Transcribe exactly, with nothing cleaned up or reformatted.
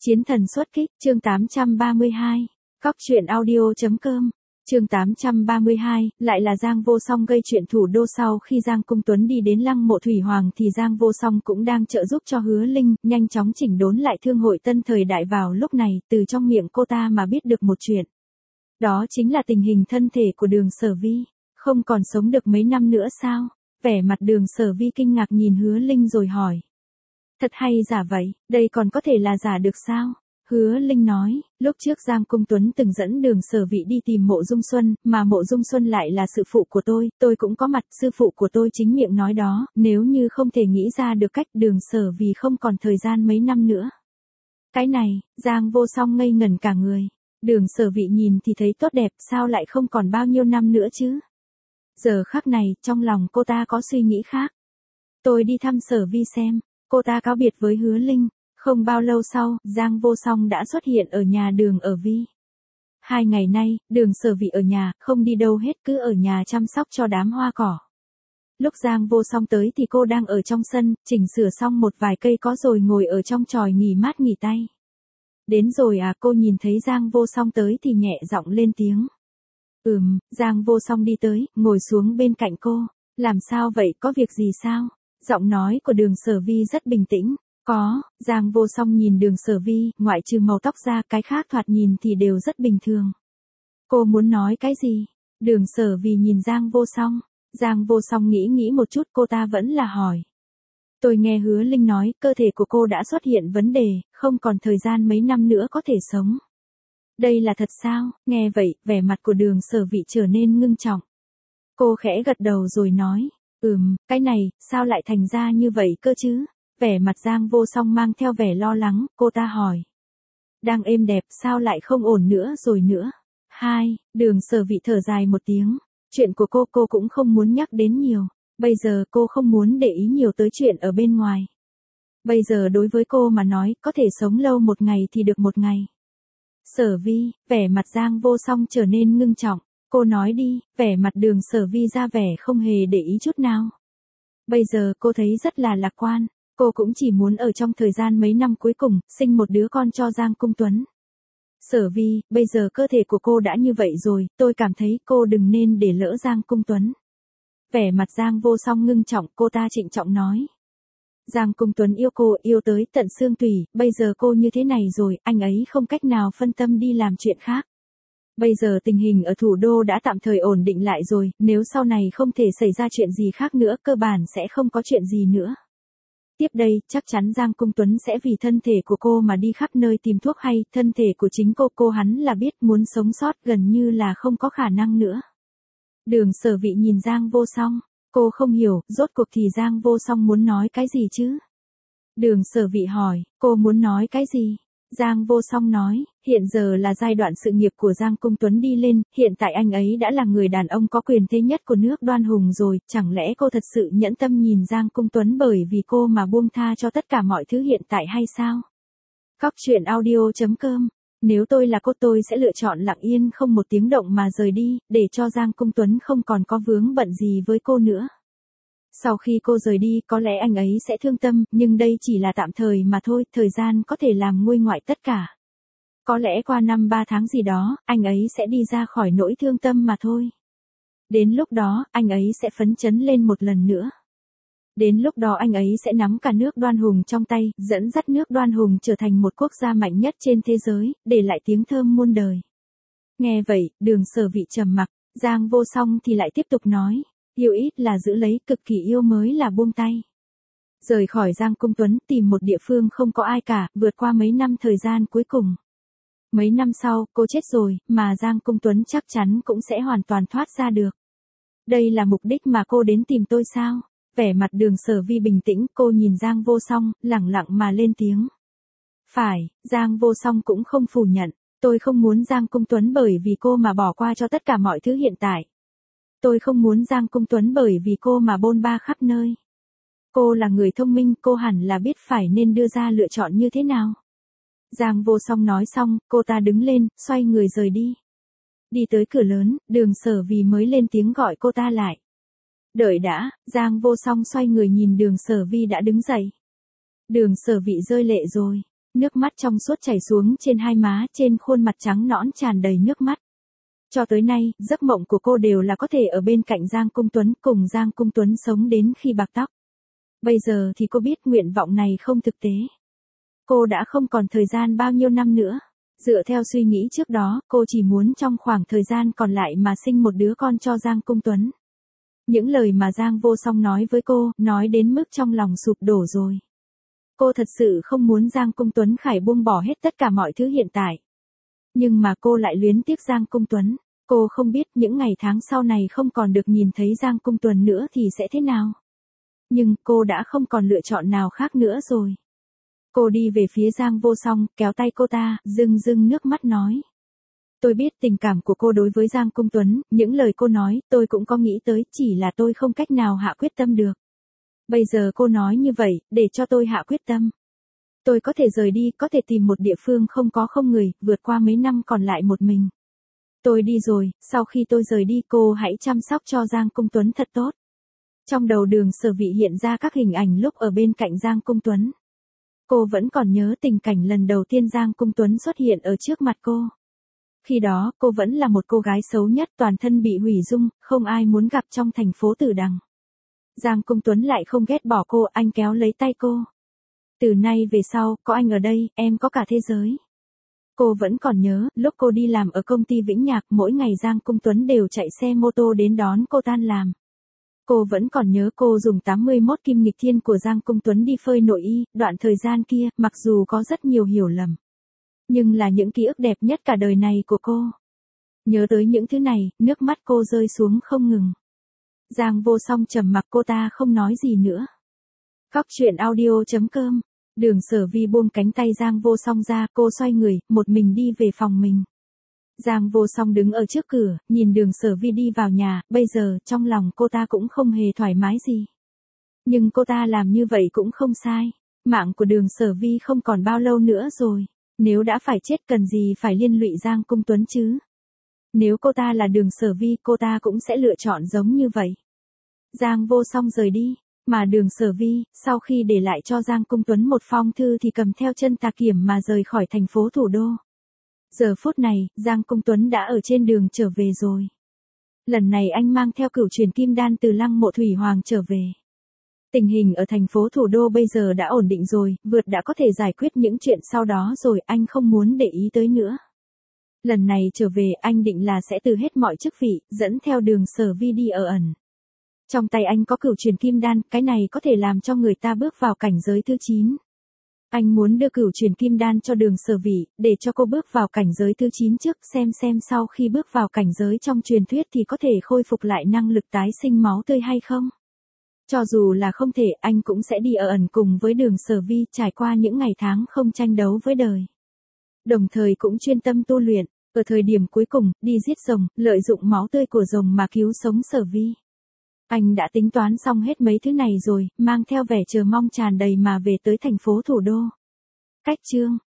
Chiến thần xuất kích, chương tám trăm ba mươi hai. Cóc truyện audio.com. Chương tám trăm ba mươi hai, lại là Giang Vô Song gây chuyện thủ đô. Sau khi Giang Cung Tuấn đi đến Lăng Mộ Thủy Hoàng thì Giang Vô Song cũng đang trợ giúp cho Hứa Linh, nhanh chóng chỉnh đốn lại thương hội Tân Thời Đại. Vào lúc này, từ trong miệng cô ta mà biết được một chuyện. Đó chính là tình hình thân thể của Đường Sở Vi, không còn sống được mấy năm nữa sao? Vẻ mặt Đường Sở Vi kinh ngạc nhìn Hứa Linh rồi hỏi. Thật hay giả vậy, đây còn có thể là giả được sao? Hứa Linh nói, lúc trước Giang Cung Tuấn từng dẫn Đường Sở Vi đi tìm Mộ Dung Xuân, mà Mộ Dung Xuân lại là sư phụ của tôi, tôi cũng có mặt, sư phụ của tôi chính miệng nói đó, nếu như không thể nghĩ ra được cách Đường Sở Vi không còn thời gian mấy năm nữa. Cái này, Giang Vô Song ngây ngẩn cả người. Đường Sở Vi nhìn thì thấy tốt đẹp, sao lại không còn bao nhiêu năm nữa chứ? Giờ khắc này, trong lòng cô ta có suy nghĩ khác. Tôi đi thăm Sở Vi xem. Cô ta cáo biệt với Hứa Linh. Không bao lâu sau, Giang Vô Song đã xuất hiện ở nhà Đường ở Vi. Hai ngày nay, Đường Sở Vi ở nhà, không đi đâu hết, cứ ở nhà chăm sóc cho đám hoa cỏ. Lúc Giang Vô Song tới thì cô đang ở trong sân, chỉnh sửa xong một vài cây có rồi ngồi ở trong chòi nghỉ mát nghỉ tay. Đến rồi à? Cô nhìn thấy Giang Vô Song tới thì nhẹ giọng lên tiếng. Ừm, Giang Vô Song đi tới, ngồi xuống bên cạnh cô. Làm sao vậy, có việc gì sao? Giọng nói của Đường Sở Vi rất bình tĩnh. Có, Giang Vô Song nhìn Đường Sở Vi, ngoại trừ màu tóc ra, cái khác thoạt nhìn thì đều rất bình thường. Cô muốn nói cái gì? Đường Sở Vi nhìn Giang Vô Song. Giang Vô Song nghĩ nghĩ một chút, cô ta vẫn là hỏi. Tôi nghe Hứa Linh nói, cơ thể của cô đã xuất hiện vấn đề, không còn thời gian mấy năm nữa có thể sống. Đây là thật sao? Nghe vậy, vẻ mặt của Đường Sở Vi trở nên ngưng trọng. Cô khẽ gật đầu rồi nói. Ừm, cái này, sao lại thành ra như vậy cơ chứ? Vẻ mặt Giang Vô Song mang theo vẻ lo lắng, cô ta hỏi. Đang êm đẹp, sao lại không ổn nữa rồi nữa? Hai, Đường Sở Vi thở dài một tiếng. Chuyện của cô cô cũng không muốn nhắc đến nhiều. Bây giờ cô không muốn để ý nhiều tới chuyện ở bên ngoài. Bây giờ đối với cô mà nói, có thể sống lâu một ngày thì được một ngày. Sở Vi, vẻ mặt Giang Vô Song trở nên ngưng trọng. Cô nói đi, vẻ mặt Đường Sở Vi ra vẻ không hề để ý chút nào. Bây giờ cô thấy rất là lạc quan, cô cũng chỉ muốn ở trong thời gian mấy năm cuối cùng, sinh một đứa con cho Giang Cung Tuấn. Sở Vi, bây giờ cơ thể của cô đã như vậy rồi, tôi cảm thấy cô đừng nên để lỡ Giang Cung Tuấn. Vẻ mặt Giang Vô Song ngưng trọng, cô ta trịnh trọng nói. Giang Cung Tuấn yêu cô, yêu tới tận xương tủy, bây giờ cô như thế này rồi, anh ấy không cách nào phân tâm đi làm chuyện khác. Bây giờ tình hình ở thủ đô đã tạm thời ổn định lại rồi, nếu sau này không thể xảy ra chuyện gì khác nữa, cơ bản sẽ không có chuyện gì nữa. Tiếp đây, chắc chắn Giang Cung Tuấn sẽ vì thân thể của cô mà đi khắp nơi tìm thuốc hay, thân thể của chính cô, cô hắn là biết muốn sống sót gần như là không có khả năng nữa. Đường Sở Vi nhìn Giang Vô Song, cô không hiểu, rốt cuộc thì Giang Vô Song muốn nói cái gì chứ? Đường Sở Vi hỏi, cô muốn nói cái gì? Giang Vô Song nói, hiện giờ là giai đoạn sự nghiệp của Giang Cung Tuấn đi lên, hiện tại anh ấy đã là người đàn ông có quyền thế nhất của nước Đoan Hùng rồi, chẳng lẽ cô thật sự nhẫn tâm nhìn Giang Cung Tuấn bởi vì cô mà buông tha cho tất cả mọi thứ hiện tại hay sao? Cóc truyện audio.com. Nếu tôi là cô tôi sẽ lựa chọn lặng yên không một tiếng động mà rời đi, để cho Giang Cung Tuấn không còn có vướng bận gì với cô nữa. Sau khi cô rời đi, có lẽ anh ấy sẽ thương tâm, nhưng đây chỉ là tạm thời mà thôi, thời gian có thể làm nguôi ngoại tất cả. Có lẽ qua năm ba tháng gì đó, anh ấy sẽ đi ra khỏi nỗi thương tâm mà thôi. Đến lúc đó, anh ấy sẽ phấn chấn lên một lần nữa. Đến lúc đó anh ấy sẽ nắm cả nước Đoan Hùng trong tay, dẫn dắt nước Đoan Hùng trở thành một quốc gia mạnh nhất trên thế giới, để lại tiếng thơm muôn đời. Nghe vậy, Đường Sở Vi trầm mặc, Giang Vô Song thì lại tiếp tục nói. Yêu ít là giữ lấy, cực kỳ yêu mới là buông tay. Rời khỏi Giang Cung Tuấn, tìm một địa phương không có ai cả, vượt qua mấy năm thời gian cuối cùng. Mấy năm sau, cô chết rồi, mà Giang Cung Tuấn chắc chắn cũng sẽ hoàn toàn thoát ra được. Đây là mục đích mà cô đến tìm tôi sao? Vẻ mặt Đường Sở Vi bình tĩnh, cô nhìn Giang Vô Song, lẳng lặng mà lên tiếng. Phải, Giang Vô Song cũng không phủ nhận, tôi không muốn Giang Cung Tuấn bởi vì cô mà bỏ qua cho tất cả mọi thứ hiện tại. Tôi không muốn Giang Cung Tuấn bởi vì cô mà bôn ba khắp nơi. Cô là người thông minh, cô hẳn là biết phải nên đưa ra lựa chọn như thế nào. Giang Vô Song nói xong, cô ta đứng lên, xoay người rời đi. Đi tới cửa lớn, Đường Sở Vi mới lên tiếng gọi cô ta lại. Đợi đã, Giang Vô Song xoay người nhìn Đường Sở Vi đã đứng dậy. Đường Sở Vi rơi lệ rồi. Nước mắt trong suốt chảy xuống trên hai má, trên khuôn mặt trắng nõn tràn đầy nước mắt. Cho tới nay, giấc mộng của cô đều là có thể ở bên cạnh Giang Cung Tuấn, cùng Giang Cung Tuấn sống đến khi bạc tóc. Bây giờ thì cô biết nguyện vọng này không thực tế. Cô đã không còn thời gian bao nhiêu năm nữa. Dựa theo suy nghĩ trước đó, cô chỉ muốn trong khoảng thời gian còn lại mà sinh một đứa con cho Giang Cung Tuấn. Những lời mà Giang Vô Song nói với cô, nói đến mức trong lòng sụp đổ rồi. Cô thật sự không muốn Giang Cung Tuấn Khải buông bỏ hết tất cả mọi thứ hiện tại. Nhưng mà cô lại luyến tiếc Giang Cung Tuấn. Cô không biết những ngày tháng sau này không còn được nhìn thấy Giang Cung Tuấn nữa thì sẽ thế nào. Nhưng cô đã không còn lựa chọn nào khác nữa rồi. Cô đi về phía Giang Vô Song, kéo tay cô ta, rưng rưng nước mắt nói. Tôi biết tình cảm của cô đối với Giang Cung Tuấn, những lời cô nói, tôi cũng có nghĩ tới, chỉ là tôi không cách nào hạ quyết tâm được. Bây giờ cô nói như vậy, để cho tôi hạ quyết tâm. Tôi có thể rời đi, có thể tìm một địa phương không có không người, vượt qua mấy năm còn lại một mình. Tôi đi rồi, sau khi tôi rời đi cô hãy chăm sóc cho Giang Cung Tuấn thật tốt. Trong đầu Đường Sở Vị hiện ra các hình ảnh lúc ở bên cạnh Giang Cung Tuấn. Cô vẫn còn nhớ tình cảnh lần đầu tiên Giang Cung Tuấn xuất hiện ở trước mặt cô. Khi đó, cô vẫn là một cô gái xấu nhất, toàn thân bị hủy dung, không ai muốn gặp trong thành phố Tử Đằng. Giang Cung Tuấn lại không ghét bỏ cô, anh kéo lấy tay cô. Từ nay về sau, có anh ở đây, em có cả thế giới. Cô vẫn còn nhớ, lúc cô đi làm ở công ty Vĩnh Nhạc, mỗi ngày Giang Cung Tuấn đều chạy xe mô tô đến đón cô tan làm. Cô vẫn còn nhớ cô dùng tám mươi mốt kim nghịch thiên của Giang Cung Tuấn đi phơi nội y, đoạn thời gian kia, mặc dù có rất nhiều hiểu lầm. Nhưng là những ký ức đẹp nhất cả đời này của cô. Nhớ tới những thứ này, nước mắt cô rơi xuống không ngừng. Giang Vô Song trầm mặc, cô ta không nói gì nữa. Cóc truyện audio chấm com. Đường Sở Vi buông cánh tay Giang Vô Song ra, cô xoay người, một mình đi về phòng mình. Giang Vô Song đứng ở trước cửa, nhìn Đường Sở Vi đi vào nhà, bây giờ, trong lòng cô ta cũng không hề thoải mái gì. Nhưng cô ta làm như vậy cũng không sai. Mạng của Đường Sở Vi không còn bao lâu nữa rồi. Nếu đã phải chết cần gì phải liên lụy Giang Cung Tuấn chứ. Nếu cô ta là Đường Sở Vi, cô ta cũng sẽ lựa chọn giống như vậy. Giang Vô Song rời đi. Mà Đường Sở Vi, sau khi để lại cho Giang Cung Tuấn một phong thư thì cầm theo chân tà kiểm mà rời khỏi thành phố thủ đô. Giờ phút này, Giang Cung Tuấn đã ở trên đường trở về rồi. Lần này anh mang theo cửu truyền kim đan từ Lăng Mộ Thủy Hoàng trở về. Tình hình ở thành phố thủ đô bây giờ đã ổn định rồi, vượt đã có thể giải quyết những chuyện sau đó rồi, anh không muốn để ý tới nữa. Lần này trở về anh định là sẽ từ hết mọi chức vị, dẫn theo Đường Sở Vi đi ở ẩn. Trong tay anh có cửu truyền kim đan, cái này có thể làm cho người ta bước vào cảnh giới thứ chín. Anh muốn đưa cửu truyền kim đan cho Đường Sở Vị, để cho cô bước vào cảnh giới thứ chín trước, xem xem sau khi bước vào cảnh giới trong truyền thuyết thì có thể khôi phục lại năng lực tái sinh máu tươi hay không. Cho dù là không thể, anh cũng sẽ đi ở ẩn cùng với Đường Sở Vi, trải qua những ngày tháng không tranh đấu với đời. Đồng thời cũng chuyên tâm tu luyện, ở thời điểm cuối cùng, đi giết rồng, lợi dụng máu tươi của rồng mà cứu sống Sở Vi. Anh đã tính toán xong hết mấy thứ này rồi, mang theo vẻ chờ mong tràn đầy mà về tới thành phố thủ đô. Cách chương